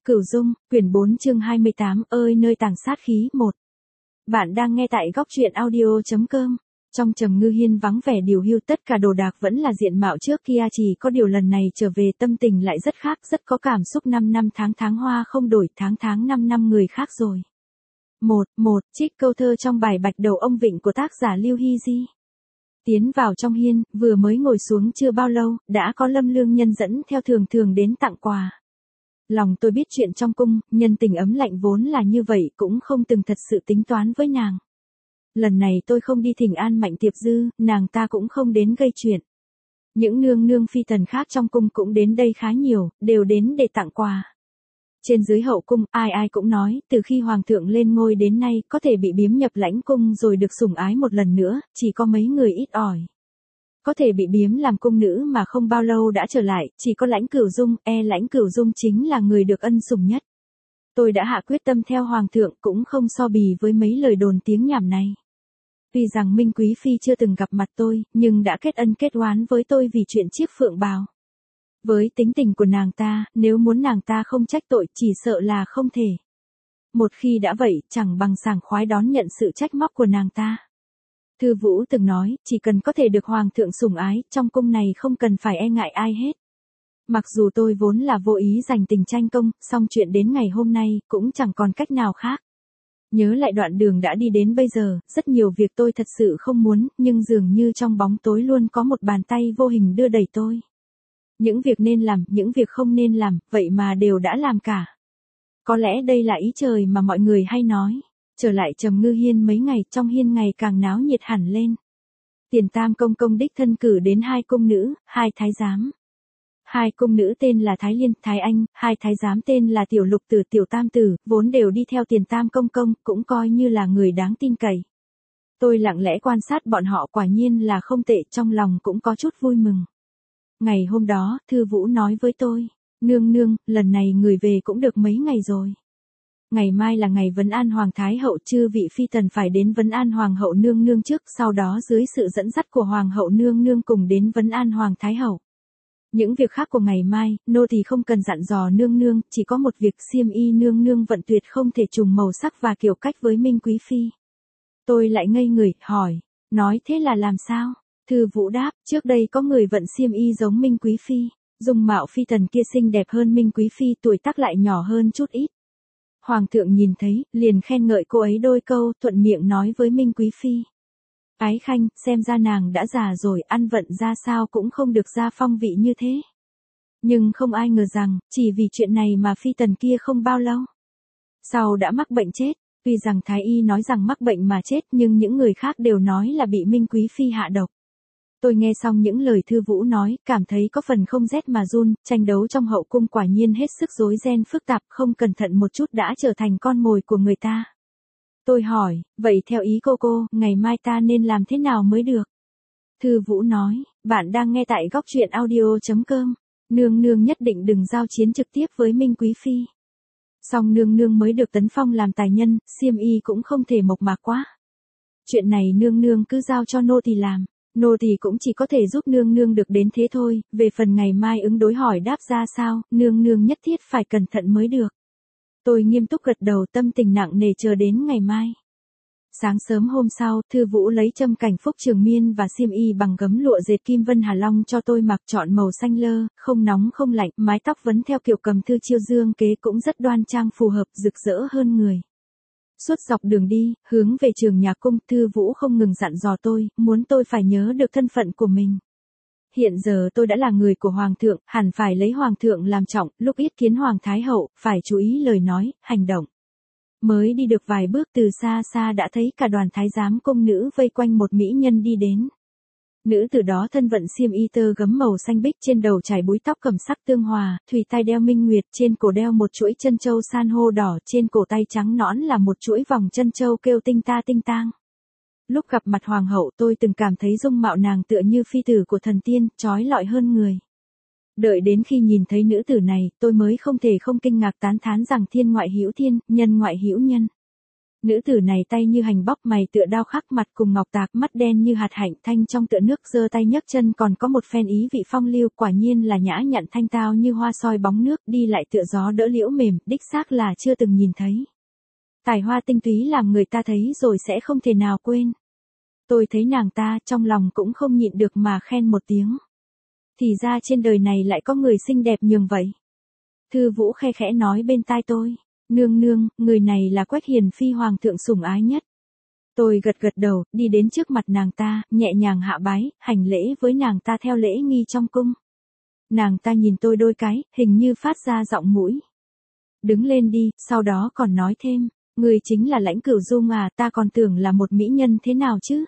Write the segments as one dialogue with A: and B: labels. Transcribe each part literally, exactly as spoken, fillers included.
A: Cửu Dung, quyển bốn chương hai mươi tám ơi nơi tàng sát khí một. Bạn đang nghe tại góc truyện audio.com. Trong Trầm Ngư Hiên vắng vẻ điều hưu, tất cả đồ đạc vẫn là diện mạo trước kia, chỉ có điều lần này trở về tâm tình lại rất khác, rất có cảm xúc. Năm năm tháng tháng hoa không đổi, tháng tháng năm năm người khác rồi. Một, một, trích câu thơ trong bài Bạch Đầu Ông Vịnh của tác giả Lưu Hy Di. Tiến vào trong hiên, vừa mới ngồi xuống chưa bao lâu, đã có Lâm Lương Nhân dẫn theo Thường Thường đến tặng quà. Lòng tôi biết chuyện trong cung, nhân tình ấm lạnh vốn là như vậy, cũng không từng thật sự tính toán với nàng. Lần này tôi không đi thỉnh an Mạnh Tiệp Dư, nàng ta cũng không đến gây chuyện. Những nương nương phi tần khác trong cung cũng đến đây khá nhiều, đều đến để tặng quà. Trên dưới hậu cung, ai ai cũng nói, từ khi hoàng thượng lên ngôi đến nay, có thể bị biếm nhập lãnh cung rồi được sủng ái một lần nữa, chỉ có mấy người ít ỏi. Có thể bị biếm làm cung nữ mà không bao lâu đã trở lại, chỉ có Lãnh Cửu Dung, e Lãnh Cửu Dung chính là người được ân sủng nhất. Tôi đã hạ quyết tâm theo hoàng thượng, cũng không so bì với mấy lời đồn tiếng nhảm này. Tuy rằng Minh Quý Phi chưa từng gặp mặt tôi, nhưng đã kết ân kết oán với tôi vì chuyện chiếc phượng bào. Với tính tình của nàng ta, nếu muốn nàng ta không trách tội, chỉ sợ là không thể. Một khi đã vậy, chẳng bằng sảng khoái đón nhận sự trách móc của nàng ta. Thư Vũ từng nói, chỉ cần có thể được hoàng thượng sủng ái, trong cung này không cần phải e ngại ai hết. Mặc dù tôi vốn là vô ý giành tình tranh công, song chuyện đến ngày hôm nay, cũng chẳng còn cách nào khác. Nhớ lại đoạn đường đã đi đến bây giờ, rất nhiều việc tôi thật sự không muốn, nhưng dường như trong bóng tối luôn có một bàn tay vô hình đưa đẩy tôi. Những việc nên làm, những việc không nên làm, vậy mà đều đã làm cả. Có lẽ đây là ý trời mà mọi người hay nói. Trở lại Trầm Ngư Hiên mấy ngày, trong hiên ngày càng náo nhiệt hẳn lên. Tiền Tam công công đích thân cử đến hai cung nữ, hai thái giám. Hai cung nữ tên là Thái Liên, Thái Anh, hai thái giám tên là Tiểu Lục Tử, Tiểu Tam Tử, vốn đều đi theo Tiền Tam công công, cũng coi như là người đáng tin cậy. Tôi lặng lẽ quan sát bọn họ, quả nhiên là không tệ, trong lòng cũng có chút vui mừng. Ngày hôm đó, Thư Vũ nói với tôi, nương nương, lần này người về cũng được mấy ngày rồi. Ngày mai là ngày vấn an Hoàng Thái Hậu, chư vị phi tần phải đến vấn an Hoàng Hậu nương nương trước, sau đó dưới sự dẫn dắt của Hoàng Hậu nương nương cùng đến vấn an Hoàng Thái Hậu. Những việc khác của ngày mai, nô thì không cần dặn dò nương nương, chỉ có một việc xiêm y nương nương vận tuyệt không thể trùng màu sắc và kiểu cách với Minh Quý Phi. Tôi lại ngây người, hỏi, nói thế là làm sao? Thư Vũ đáp, trước đây có người vận xiêm y giống Minh Quý Phi, dung mạo phi tần kia xinh đẹp hơn Minh Quý Phi, tuổi tác lại nhỏ hơn chút ít. Hoàng thượng nhìn thấy, liền khen ngợi cô ấy đôi câu, thuận miệng nói với Minh Quý Phi. Ái khanh, xem ra nàng đã già rồi, ăn vận ra sao cũng không được ra phong vị như thế. Nhưng không ai ngờ rằng, chỉ vì chuyện này mà phi tần kia không bao lâu sau đã mắc bệnh chết. Tuy rằng Thái Y nói rằng mắc bệnh mà chết, nhưng những người khác đều nói là bị Minh Quý Phi hạ độc. Tôi nghe xong những lời Thư Vũ nói, cảm thấy có phần không rét mà run, tranh đấu trong hậu cung quả nhiên hết sức rối ren phức tạp, không cẩn thận một chút đã trở thành con mồi của người ta. Tôi hỏi, vậy theo ý cô cô, ngày mai ta nên làm thế nào mới được? Thư Vũ nói, bạn đang nghe tại góc truyện audio.com, nương nương nhất định đừng giao chiến trực tiếp với Minh Quý Phi. Song nương nương mới được tấn phong làm tài nhân, xiêm y cũng không thể mộc mạc quá. Chuyện này nương nương cứ giao cho nô tỳ làm. Nô tỳ cũng chỉ có thể giúp nương nương được đến thế thôi, về phần ngày mai ứng đối hỏi đáp ra sao, nương nương nhất thiết phải cẩn thận mới được. Tôi nghiêm túc gật đầu, tâm tình nặng nề chờ đến ngày mai. Sáng sớm hôm sau, Thư Vũ lấy Trâm Cảnh Phúc trường miên và xiêm y bằng gấm lụa dệt Kim Vân Hà Long cho tôi mặc, chọn màu xanh lơ, không nóng không lạnh, mái tóc vấn theo kiểu cầm thư chiêu dương kế cũng rất đoan trang phù hợp, rực rỡ hơn người. Suốt dọc đường đi, hướng về trường nhà cung, Thư Vũ không ngừng dặn dò tôi, muốn tôi phải nhớ được thân phận của mình. Hiện giờ tôi đã là người của Hoàng thượng, hẳn phải lấy Hoàng thượng làm trọng, lúc yết kiến Hoàng Thái Hậu, phải chú ý lời nói, hành động. Mới đi được vài bước từ xa xa đã thấy cả đoàn thái giám cung nữ vây quanh một mỹ nhân đi đến. Nữ tử đó thân vận xiêm y tơ gấm màu xanh bích, trên đầu trải búi tóc cầm sắc tương hòa, thùy tai đeo minh nguyệt, trên cổ đeo một chuỗi chân châu san hô đỏ, trên cổ tay trắng nõn là một chuỗi vòng chân châu kêu tinh ta tinh tang. Lúc gặp mặt hoàng hậu, tôi từng cảm thấy dung mạo nàng tựa như phi tử của thần tiên, chói lọi hơn người. Đợi đến khi nhìn thấy nữ tử này, tôi mới không thể không kinh ngạc tán thán rằng thiên ngoại hữu thiên, nhân ngoại hữu nhân. Nữ tử này tay như hành bóc mày tựa đao khắc mặt cùng ngọc tạc, mắt đen như hạt hạnh thanh trong tựa nước, giơ tay nhấc chân còn có một phen ý vị phong lưu, quả nhiên là nhã nhặn thanh tao như hoa soi bóng nước, đi lại tựa gió đỡ liễu mềm, đích xác là chưa từng nhìn thấy. Tài hoa tinh túy làm người ta thấy rồi sẽ không thể nào quên. Tôi thấy nàng ta, trong lòng cũng không nhịn được mà khen một tiếng. Thì ra trên đời này lại có người xinh đẹp nhường vậy. Thư Vũ khe khẽ nói bên tai tôi. Nương nương, người này là Quách Hiền Phi hoàng thượng sủng ái nhất. Tôi gật gật đầu, đi đến trước mặt nàng ta, nhẹ nhàng hạ bái, hành lễ với nàng ta theo lễ nghi trong cung. Nàng ta nhìn tôi đôi cái, hình như phát ra giọng mũi. Đứng lên đi, sau đó còn nói thêm, người chính là Lãnh Cửu Dung à, ta còn tưởng là một mỹ nhân thế nào chứ.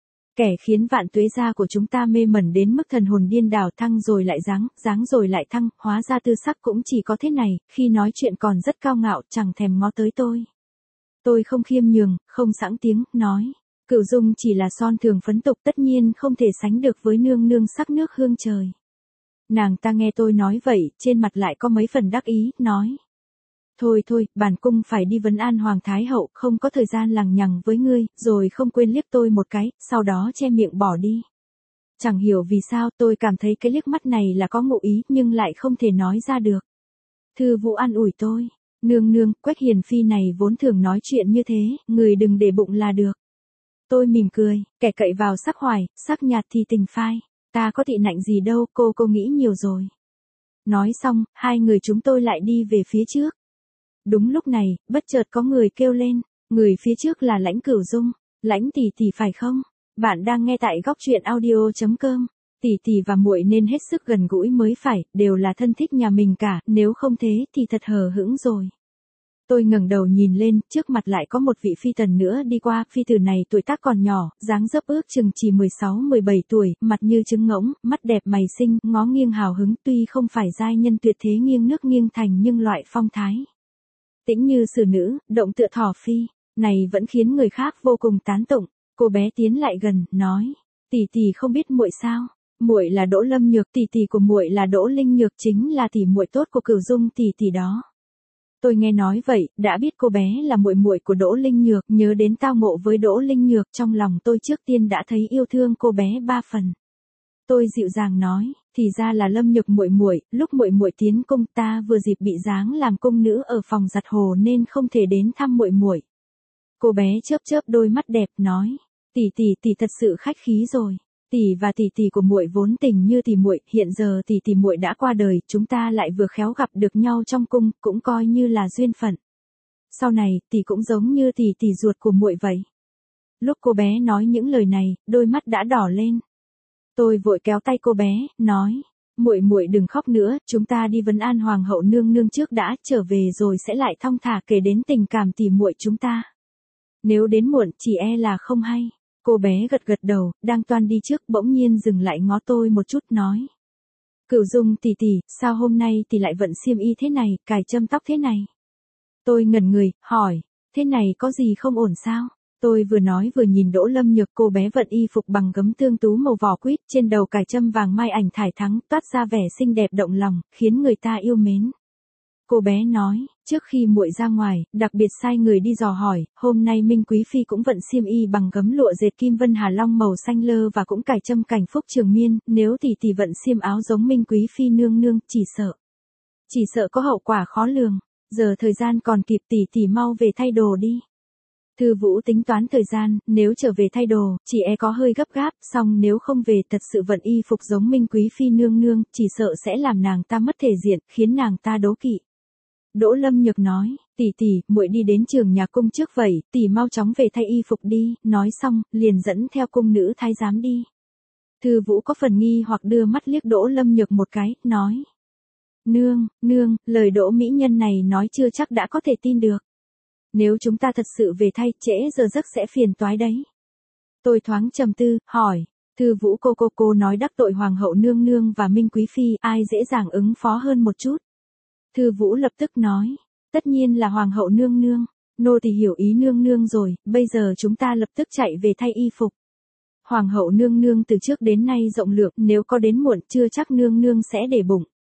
A: Kẻ khiến vạn tuế gia của chúng ta mê mẩn đến mức thần hồn điên đảo, thăng rồi lại giáng, giáng rồi lại thăng, hóa ra tư sắc cũng chỉ có thế này, khi nói chuyện còn rất cao ngạo, chẳng thèm ngó tới tôi. Tôi không khiêm nhường, không sẵn tiếng, nói, Cửu Dung chỉ là son thường phấn tục, tất nhiên không thể sánh được với nương nương sắc nước hương trời. Nàng ta nghe tôi nói vậy, trên mặt lại có mấy phần đắc ý, nói. Thôi thôi, bản cung phải đi vấn an Hoàng Thái Hậu, không có thời gian lằng nhằng với ngươi, rồi không quên liếc tôi một cái, sau đó che miệng bỏ đi. Chẳng hiểu vì sao tôi cảm thấy cái liếc mắt này là có ngụ ý, nhưng lại không thể nói ra được. Thư Vũ an ủi tôi, nương nương, Quách Hiền Phi này vốn thường nói chuyện như thế, người đừng để bụng là được. Tôi mỉm cười, kẻ cậy vào sắc hoài, sắc nhạt thì tình phai, ta có tị nạnh gì đâu, cô cô nghĩ nhiều rồi. Nói xong, hai người chúng tôi lại đi về phía trước. Đúng lúc này, bất chợt có người kêu lên, người phía trước là Lãnh Cửu Dung, Lãnh tỷ tỷ phải không? Bạn đang nghe tại góc truyện audio chấm com. Tỷ tỷ và muội nên hết sức gần gũi mới phải, đều là thân thích nhà mình cả, nếu không thế thì thật hờ hững rồi. Tôi ngẩng đầu nhìn lên, trước mặt lại có một vị phi tần nữa đi qua, phi tử này tuổi tác còn nhỏ, dáng dấp ước chừng chỉ mười sáu mười bảy tuổi, mặt như trứng ngỗng, mắt đẹp mày xinh, ngó nghiêng hào hứng, tuy không phải giai nhân tuyệt thế nghiêng nước nghiêng thành nhưng loại phong thái. Tĩnh như xử nữ, động tựa thỏ phi, này vẫn khiến người khác vô cùng tán tụng. Cô bé tiến lại gần, nói, tỷ tỷ không biết muội sao? Muội là Đỗ Lâm Nhược, tỷ tỷ của muội là Đỗ Linh Nhược, chính là tỷ muội tốt của Cửu Dung tỷ tỷ đó. Tôi nghe nói vậy, đã biết cô bé là muội muội của Đỗ Linh Nhược, nhớ đến tao ngộ với Đỗ Linh Nhược, trong lòng tôi trước tiên đã thấy yêu thương cô bé ba phần. Tôi dịu dàng nói, thì ra là Lâm Nhược muội muội, lúc muội muội tiến cung ta vừa dịp bị giáng làm cung nữ ở phòng giặt hồ nên không thể đến thăm muội muội. Cô bé chớp chớp đôi mắt đẹp nói, tỷ tỷ tỷ thật sự khách khí rồi. Tỷ và tỷ tỷ của muội vốn tình như tỷ muội, hiện giờ tỷ tỷ muội đã qua đời, chúng ta lại vừa khéo gặp được nhau trong cung, cũng coi như là duyên phận. Sau này, tỷ cũng giống như tỷ tỷ ruột của muội vậy. Lúc cô bé nói những lời này, đôi mắt đã đỏ lên. Tôi vội kéo tay cô bé, nói, muội muội đừng khóc nữa, chúng ta đi vấn an hoàng hậu nương nương trước đã, trở về rồi sẽ lại thong thả kể đến tình cảm tỷ muội chúng ta. Nếu đến muộn, chỉ e là không hay. Cô bé gật gật đầu, đang toan đi trước, bỗng nhiên dừng lại ngó tôi một chút, nói. Cửu Dung tỷ tỷ, sao hôm nay tỷ lại vận xiêm y thế này, cài châm tóc thế này? Tôi ngẩn người, hỏi, thế này có gì không ổn sao? Tôi vừa nói vừa nhìn Đỗ Lâm Nhược, cô bé vận y phục bằng gấm tương tú màu vỏ quýt, trên đầu cài châm vàng mai ảnh thải thắng, toát ra vẻ xinh đẹp động lòng, khiến người ta yêu mến. Cô bé nói, trước khi muội ra ngoài, đặc biệt sai người đi dò hỏi, hôm nay Minh Quý Phi cũng vận xiêm y bằng gấm lụa dệt kim vân hà long màu xanh lơ và cũng cài châm cảnh phúc trường miên, nếu tỷ tỷ vận xiêm áo giống Minh Quý Phi nương nương, chỉ sợ. Chỉ sợ có hậu quả khó lường, giờ thời gian còn kịp, tỷ tỷ mau về thay đồ đi. Thư Vũ tính toán thời gian, nếu trở về thay đồ, chỉ e có hơi gấp gáp, song nếu không về thật sự vận y phục giống Minh Quý Phi nương nương, chỉ sợ sẽ làm nàng ta mất thể diện, khiến nàng ta đố kỵ. Đỗ Lâm Nhược nói, tỷ tỷ, muội đi đến trường nhà cung trước vậy, tỷ mau chóng về thay y phục đi, nói xong, liền dẫn theo cung nữ thái giám đi. Thư Vũ có phần nghi hoặc đưa mắt liếc Đỗ Lâm Nhược một cái, nói. Nương, nương, lời Đỗ mỹ nhân này nói chưa chắc đã có thể tin được. Nếu chúng ta thật sự về thay, trễ giờ giấc sẽ phiền toái đấy. Tôi thoáng trầm tư, hỏi, Thư Vũ cô cô cô nói đắc tội Hoàng hậu nương nương và Minh Quý Phi, ai dễ dàng ứng phó hơn một chút. Thư Vũ lập tức nói, tất nhiên là Hoàng hậu nương nương, nô thì hiểu ý nương nương rồi, bây giờ chúng ta lập tức chạy về thay y phục. Hoàng hậu nương nương từ trước đến nay rộng lượng, nếu có đến muộn chưa chắc nương nương sẽ để bụng.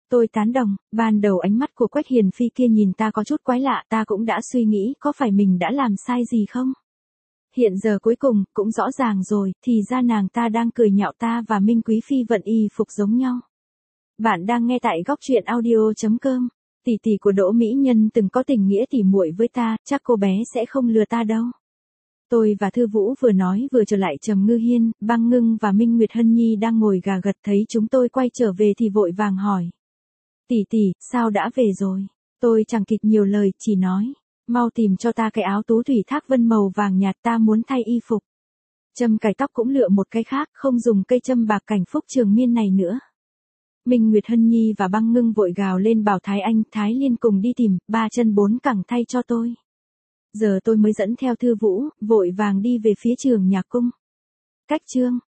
A: Tôi tán đồng, ban đầu ánh mắt của Quách Hiền Phi kia nhìn ta có chút quái lạ, ta cũng đã suy nghĩ có phải mình đã làm sai gì không? Hiện giờ cuối cùng, cũng rõ ràng rồi, thì ra nàng ta đang cười nhạo ta và Minh Quý Phi vận y phục giống nhau. Bạn đang nghe tại góc truyện audio chấm com. Tỷ tỷ của Đỗ Mỹ Nhân từng có tình nghĩa tỉ muội với ta, chắc cô bé sẽ không lừa ta đâu. Tôi và Thư Vũ vừa nói vừa trở lại Trầm Ngư Hiên, Băng Ngưng và Minh Nguyệt Hân Nhi đang ngồi gà gật thấy chúng tôi quay trở về thì vội vàng hỏi. Tỷ tỷ, sao đã về rồi? Tôi chẳng kịp nhiều lời, chỉ nói. Mau tìm cho ta cái áo tú thủy thác vân màu vàng nhạt, ta muốn thay y phục. Châm cài tóc cũng lựa một cái khác, không dùng cây châm bạc cảnh phúc trường miên này nữa. Minh Nguyệt Hân Nhi và Băng Ngưng vội gào lên bảo Thái Anh, Thái Liên cùng đi tìm, ba chân bốn cẳng thay cho tôi. Giờ tôi mới dẫn theo Thư Vũ, vội vàng đi về phía Trường Nhạc Cung. Cách chương